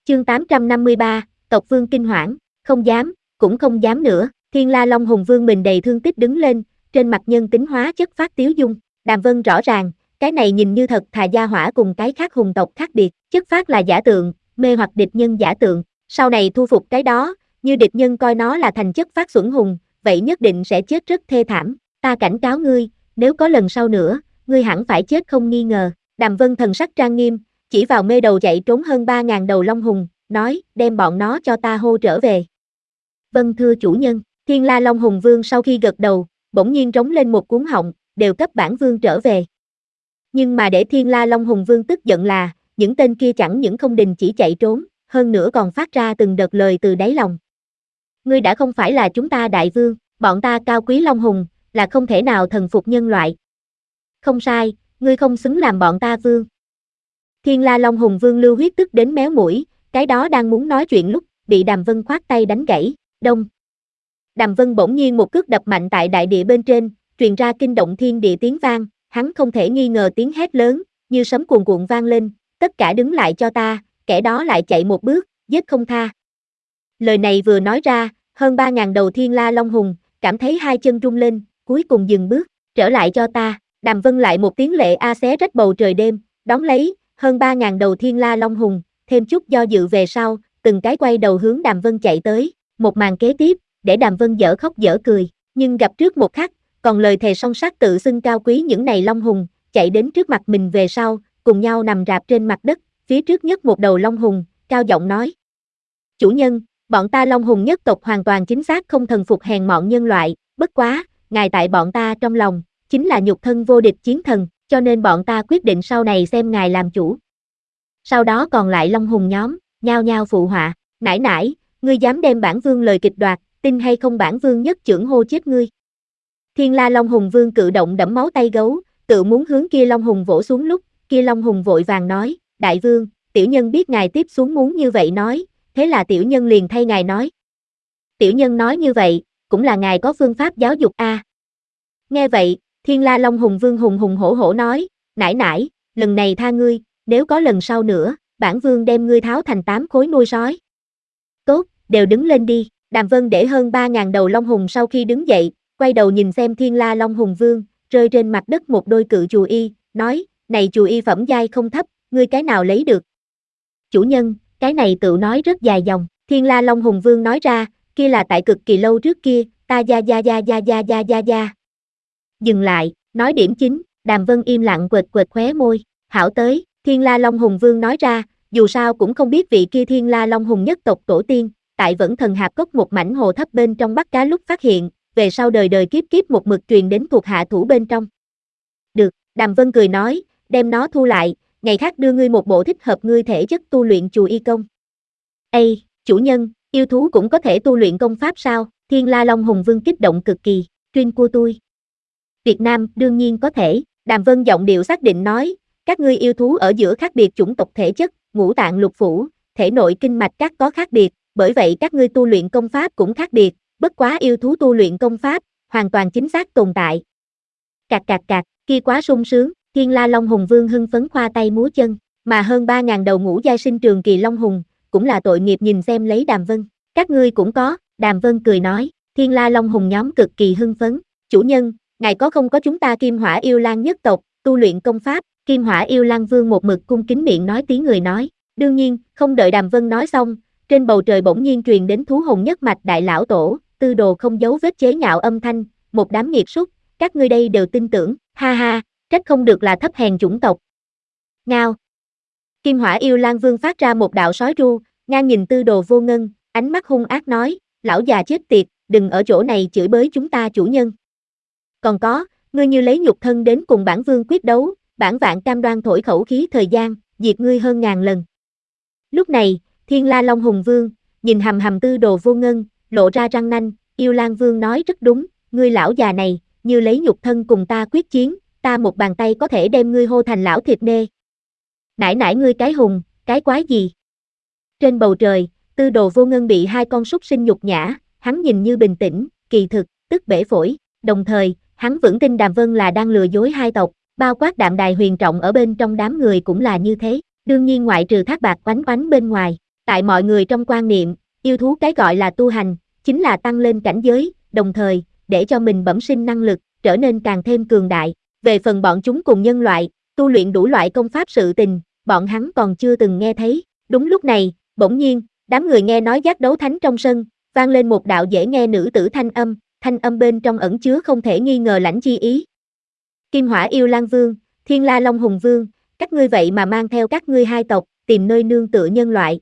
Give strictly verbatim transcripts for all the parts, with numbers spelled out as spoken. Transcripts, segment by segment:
Chương tám trăm năm mươi ba, tộc vương kinh hoảng, không dám, cũng không dám nữa. Thiên La Long Hùng Vương mình đầy thương tích đứng lên, trên mặt nhân tính hóa chất phát tiếu dung. Đàm Vân rõ ràng, cái này nhìn như thật thà gia hỏa cùng cái khác hùng tộc khác biệt, chất phát là giả tượng, mê hoặc địch nhân giả tượng. Sau này thu phục cái đó, như địch nhân coi nó là thành chất phát xuẩn hùng, vậy nhất định sẽ chết rất thê thảm. Ta cảnh cáo ngươi, nếu có lần sau nữa, ngươi hẳn phải chết không nghi ngờ. Đàm Vân thần sắc trang nghiêm, chỉ vào mê đầu chạy trốn hơn ba ngàn đầu long hùng, nói, đem bọn nó cho ta hô trở về. Vâng thưa chủ nhân. Thiên La Long Hùng Vương sau khi gật đầu, bỗng nhiên trống lên một cuống họng, đều cấp bản vương trở về. Nhưng mà để Thiên La Long Hùng Vương tức giận là, những tên kia chẳng những không đình chỉ chạy trốn, hơn nữa còn phát ra từng đợt lời từ đáy lòng. Ngươi đã không phải là chúng ta đại vương, bọn ta cao quý Long Hùng, là không thể nào thần phục nhân loại. Không sai, ngươi không xứng làm bọn ta vương. Thiên La Long Hùng Vương lưu huyết tức đến méo mũi, cái đó đang muốn nói chuyện lúc, bị Đàm Vân khoát tay đánh gãy, đông. Đàm Vân bỗng nhiên một cước đập mạnh tại đại địa bên trên, truyền ra kinh động thiên địa tiếng vang, hắn không thể nghi ngờ tiếng hét lớn, như sấm cuồn cuộn vang lên, tất cả đứng lại cho ta, kẻ đó lại chạy một bước, giết không tha. Lời này vừa nói ra, hơn ba ngàn đầu Thiên La Long Hùng, cảm thấy hai chân rung lên, cuối cùng dừng bước, trở lại cho ta. Đàm Vân lại một tiếng lệ a xé rách bầu trời đêm, đón lấy, hơn ba ngàn đầu Thiên La Long Hùng, thêm chút do dự về sau, từng cái quay đầu hướng Đàm Vân chạy tới, một màn kế tiếp, để Đàm Vân dở khóc dở cười, nhưng gặp trước một khắc, còn lời thề song sát tự xưng cao quý những này Long Hùng, chạy đến trước mặt mình về sau, cùng nhau nằm rạp trên mặt đất, phía trước nhất một đầu Long Hùng, cao giọng nói. Chủ nhân, bọn ta Long Hùng nhất tộc hoàn toàn chính xác không thần phục hèn mọn nhân loại, bất quá, ngài tại bọn ta trong lòng, chính là nhục thân vô địch chiến thần, cho nên bọn ta quyết định sau này xem ngài làm chủ. Sau đó còn lại Long Hùng nhóm, nhao nhao phụ họa, nãi nãi, ngươi dám đem bản vương lời kịch đoạt, tin hay không bản vương nhất chưởng hô chết ngươi. Thiên La Long Hùng Vương cự động đẫm máu tay gấu, tự muốn hướng kia Long Hùng vỗ xuống lúc, kia Long Hùng vội vàng nói, đại vương, tiểu nhân biết ngài tiếp xuống muốn như vậy nói, thế là tiểu nhân liền thay ngài nói. Tiểu nhân nói như vậy, cũng là ngài có phương pháp giáo dục a. À. Nghe vậy, Thiên La Long Hùng Vương hùng hùng hổ hổ nói, nãi nãi, lần này tha ngươi, nếu có lần sau nữa, bản vương đem ngươi tháo thành tám khối nuôi sói. Tốt, đều đứng lên đi. Đàm Vân để hơn ba ngàn đầu Long Hùng sau khi đứng dậy, quay đầu nhìn xem Thiên La Long Hùng Vương, rơi trên mặt đất một đôi cự chù y, nói, này chù y phẩm giai không thấp, ngươi cái nào lấy được? Chủ nhân, cái này tự nói rất dài dòng, Thiên La Long Hùng Vương nói ra, kia là tại cực kỳ lâu trước kia, ta gia gia gia gia gia gia gia gia. Dừng lại, nói điểm chính, Đàm Vân im lặng quệt quệt khóe môi, hảo tới, Thiên La Long Hùng Vương nói ra, dù sao cũng không biết vị kia Thiên La Long Hùng nhất tộc tổ tiên, tại Vẫn Thần Hạp Cốc một mảnh hồ thấp bên trong bắt cá lúc phát hiện, về sau đời đời kiếp kiếp một mực truyền đến thuộc hạ thủ bên trong. Được, Đàm Vân cười nói, đem nó thu lại, ngày khác đưa ngươi một bộ thích hợp ngươi thể chất tu luyện chù y công. Ê, chủ nhân, yêu thú cũng có thể tu luyện công pháp sao? Thiên La Long Hùng Vương kích động cực kỳ, chuyên của tôi. Việt Nam đương nhiên có thể, Đàm Vân giọng điệu xác định nói, các ngươi yêu thú ở giữa khác biệt chủng tộc thể chất, ngũ tạng lục phủ, thể nội kinh mạch các có khác biệt, bởi vậy các ngươi tu luyện công pháp cũng khác biệt, bất quá yêu thú tu luyện công pháp, hoàn toàn chính xác tồn tại. Cạc cạc cạc, kia quá sung sướng, Thiên La Long Hùng Vương hưng phấn khoa tay múa chân, mà hơn ba ngàn đầu ngũ giai sinh trường kỳ Long Hùng, cũng là tội nghiệp nhìn xem lấy Đàm Vân, các ngươi cũng có, Đàm Vân cười nói, Thiên La Long Hùng nhóm cực kỳ hưng phấn, chủ nhân, ngài có không có chúng ta Kim Hỏa Yêu Lang nhất tộc, tu luyện công pháp, Kim Hỏa Yêu Lang Vương một mực cung kính miệng nói tiếng người nói, đương nhiên, không đợi Đàm Vân nói xong, trên bầu trời bỗng nhiên truyền đến thú hồn nhất mạch đại lão tổ, Tư Đồ không giấu vết chế nhạo âm thanh, một đám nghiệt súc, các ngươi đây đều tin tưởng, ha ha, trách không được là thấp hèn chủng tộc. Ngao. Kim Hỏa Yêu Lang Vương phát ra một đạo sói ru, ngang nhìn Tư Đồ Vô Ngân, ánh mắt hung ác nói, lão già chết tiệt, đừng ở chỗ này chửi bới chúng ta chủ nhân. Còn có, ngươi như lấy nhục thân đến cùng bản vương quyết đấu, bản vạn cam đoan thổi khẩu khí thời gian, diệt ngươi hơn ngàn lần. Lúc này, Thiên La Long Hùng Vương, nhìn hầm hầm Tư Đồ Vô Ngân, lộ ra răng nanh, Yêu Lang Vương nói rất đúng, ngươi lão già này, như lấy nhục thân cùng ta quyết chiến, ta một bàn tay có thể đem ngươi hô thành lão thịt nê. Nãi nãi ngươi cái hùng, cái quái gì? Trên bầu trời, Tư Đồ Vô Ngân bị hai con súc sinh nhục nhã, hắn nhìn như bình tĩnh, kỳ thực, tức bể phổi, đồng thời, hắn vững tin Đàm Vân là đang lừa dối hai tộc, bao quát Đạm Đài Huyền Trọng ở bên trong đám người cũng là như thế, đương nhiên ngoại trừ Thác Bạt Oánh Oánh bên ngoài, Tại mọi người trong quan niệm, yêu thú cái gọi là tu hành, chính là tăng lên cảnh giới, đồng thời, để cho mình bẩm sinh năng lực, trở nên càng thêm cường đại. Về phần bọn chúng cùng nhân loại, tu luyện đủ loại công pháp sự tình, bọn hắn còn chưa từng nghe thấy. Đúng lúc này, bỗng nhiên, đám người nghe nói giác đấu thánh trong sân, vang lên một đạo dễ nghe nữ tử thanh âm, thanh âm bên trong ẩn chứa không thể nghi ngờ lãnh chi ý. Kim Hỏa Yêu Lang Vương, Thiên La Long Hùng Vương, các ngươi vậy mà mang theo các ngươi hai tộc, tìm nơi nương tựa nhân loại.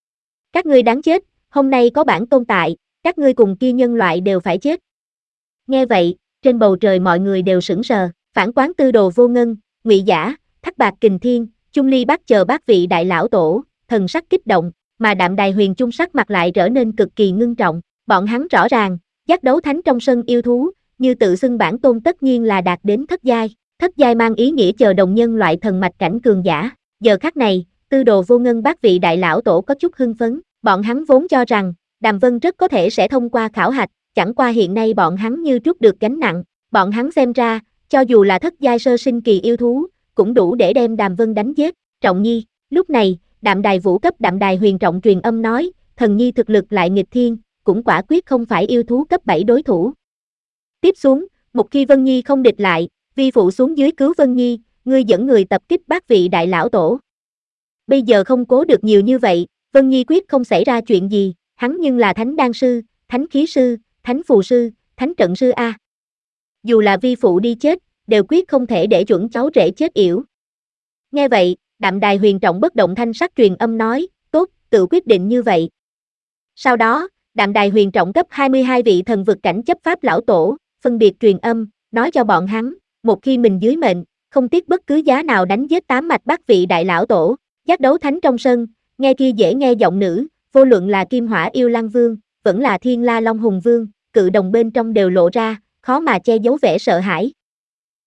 Các ngươi đáng chết, hôm nay có bản tôn tại, các ngươi cùng kia nhân loại đều phải chết. Nghe vậy, trên bầu trời mọi người đều sững sờ, Phản Quán Tư Đồ Vô Ngân, Ngụy Giả, Thác Bạc Kình Thiên, Chung Ly Bác chờ bác vị đại lão tổ, thần sắc kích động, mà Đạm Đài Huyền Chung sắc mặt lại trở nên cực kỳ ngưng trọng, bọn hắn rõ ràng, giác đấu thánh trong sân yêu thú, như tự xưng bản tôn tất nhiên là đạt đến thất giai, thất giai mang ý nghĩa chờ đồng nhân loại thần mạch cảnh cường giả. Giờ khắc này, Tư Đồ Vô Ngân bác vị đại lão tổ có chút hưng phấn, bọn hắn vốn cho rằng, Đàm Vân rất có thể sẽ thông qua khảo hạch, chẳng qua hiện nay bọn hắn như trút được gánh nặng, bọn hắn xem ra, cho dù là thất giai sơ sinh kỳ yêu thú, cũng đủ để đem Đàm Vân đánh giết. Trọng Nhi, lúc này, Đạm Đài Vũ cấp Đạm Đài Huyền Trọng truyền âm nói, Thần Nhi thực lực lại nghịch thiên, cũng quả quyết không phải yêu thú cấp bảy đối thủ. Tiếp xuống, một khi Vân Nhi không địch lại, vi phụ xuống dưới cứu Vân Nhi, ngươi dẫn người tập kích bác vị đại lão tổ. Bây giờ không cố được nhiều như vậy, Vân Nhi quyết không xảy ra chuyện gì, hắn nhưng là thánh đan sư, thánh khí sư, thánh phù sư, thánh trận sư A. Dù là vi phụ đi chết, đều quyết không thể để chuẩn cháu rể chết yểu. Nghe vậy, Đạm Đài Huyền Trọng bất động thanh sắc truyền âm nói, tốt, tự quyết định như vậy. Sau đó, Đạm Đài Huyền Trọng cấp hai mươi hai vị thần vực cảnh chấp pháp lão tổ, phân biệt truyền âm, nói cho bọn hắn, một khi mình dưới mệnh, không tiếc bất cứ giá nào đánh giết tám mạch bát vị đại lão tổ. Giác đấu thánh trong sân, nghe kia dễ nghe giọng nữ, vô luận là Kim Hỏa Yêu Lang Vương, vẫn là Thiên La Long Hùng Vương, cự đồng bên trong đều lộ ra, khó mà che giấu vẻ sợ hãi.